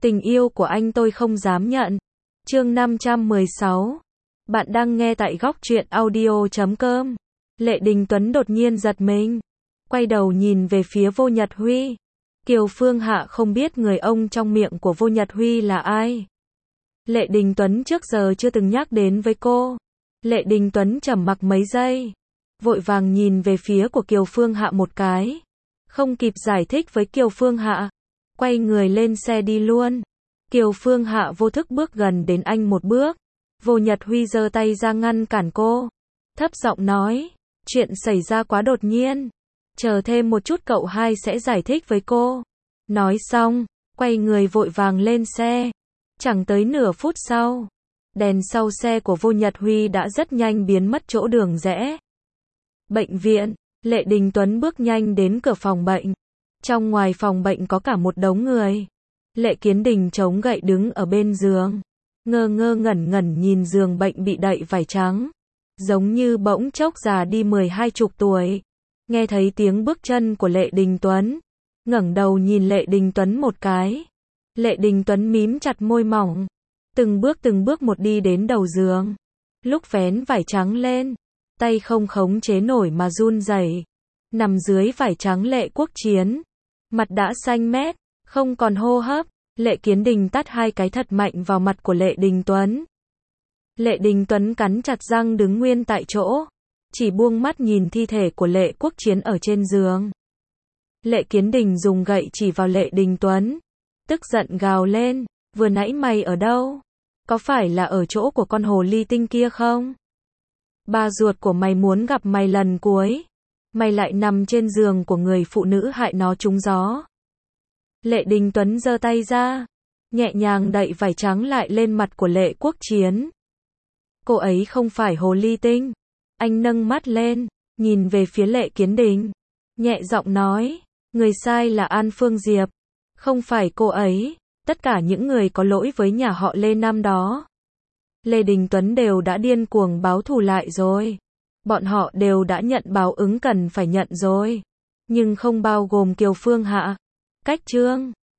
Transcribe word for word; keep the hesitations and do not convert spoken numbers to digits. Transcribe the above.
Tình yêu của anh tôi không dám nhận. Chương năm trăm mười sáu. Bạn đang nghe tại góc truyện audio chấm com. Lệ Đình Tuấn đột nhiên giật mình, quay đầu nhìn về phía Vô Nhật Huy. Kiều Phương Hạ không biết người ông trong miệng của Vô Nhật Huy là ai. Lệ Đình Tuấn trước giờ chưa từng nhắc đến với cô. Lệ Đình Tuấn trầm mặc mấy giây, vội vàng nhìn về phía của Kiều Phương Hạ một cái. Không kịp giải thích với Kiều Phương Hạ, quay người lên xe đi luôn. Kiều Phương Hạ vô thức bước gần đến anh một bước. Vô Nhật Huy giơ tay ra ngăn cản cô, thấp giọng nói, chuyện xảy ra quá đột nhiên, chờ thêm một chút cậu hai sẽ giải thích với cô. Nói xong, quay người vội vàng lên xe. Chẳng tới nửa phút sau, đèn sau xe của Vô Nhật Huy đã rất nhanh biến mất chỗ đường rẽ. Bệnh viện, Lệ Đình Tuấn bước nhanh đến cửa phòng bệnh. Trong ngoài phòng bệnh có cả một đống người. Lệ Kiến Đình chống gậy đứng ở bên giường, ngơ ngơ ngẩn ngẩn nhìn giường bệnh bị đậy vải trắng, giống như bỗng chốc già đi mười hai chục tuổi. Nghe thấy tiếng bước chân của Lệ Đình Tuấn, ngẩng đầu nhìn Lệ Đình Tuấn một cái. Lệ Đình Tuấn mím chặt môi mỏng, từng bước từng bước một đi đến đầu giường. Lúc vén vải trắng lên, tay không khống chế nổi mà run rẩy. Nằm dưới vải trắng Lệ Quốc Chiến, mặt đã xanh mét, không còn hô hấp. Lệ Kiến Đình tát hai cái thật mạnh vào mặt của Lệ Đình Tuấn. Lệ Đình Tuấn cắn chặt răng đứng nguyên tại chỗ, chỉ buông mắt nhìn thi thể của Lệ Quốc Chiến ở trên giường. Lệ Kiến Đình dùng gậy chỉ vào Lệ Đình Tuấn, tức giận gào lên, vừa nãy mày ở đâu? Có phải là ở chỗ của con hồ ly tinh kia không? Ba ruột của mày muốn gặp mày lần cuối, mày lại nằm trên giường của người phụ nữ hại nó trúng gió. Lệ Đình Tuấn giơ tay ra, nhẹ nhàng đậy vải trắng lại lên mặt của Lệ Quốc Chiến. Cô ấy không phải hồ ly tinh. Anh nâng mắt lên, nhìn về phía Lệ Kiến Đình, nhẹ giọng nói, người sai là An Phương Diệp, không phải cô ấy. Tất cả những người có lỗi với nhà họ Lê năm đó, Lê Đình Tuấn đều đã điên cuồng báo thù lại rồi. Bọn họ đều đã nhận báo ứng cần phải nhận rồi, nhưng không bao gồm Kiều Phương Hạ. Cách chương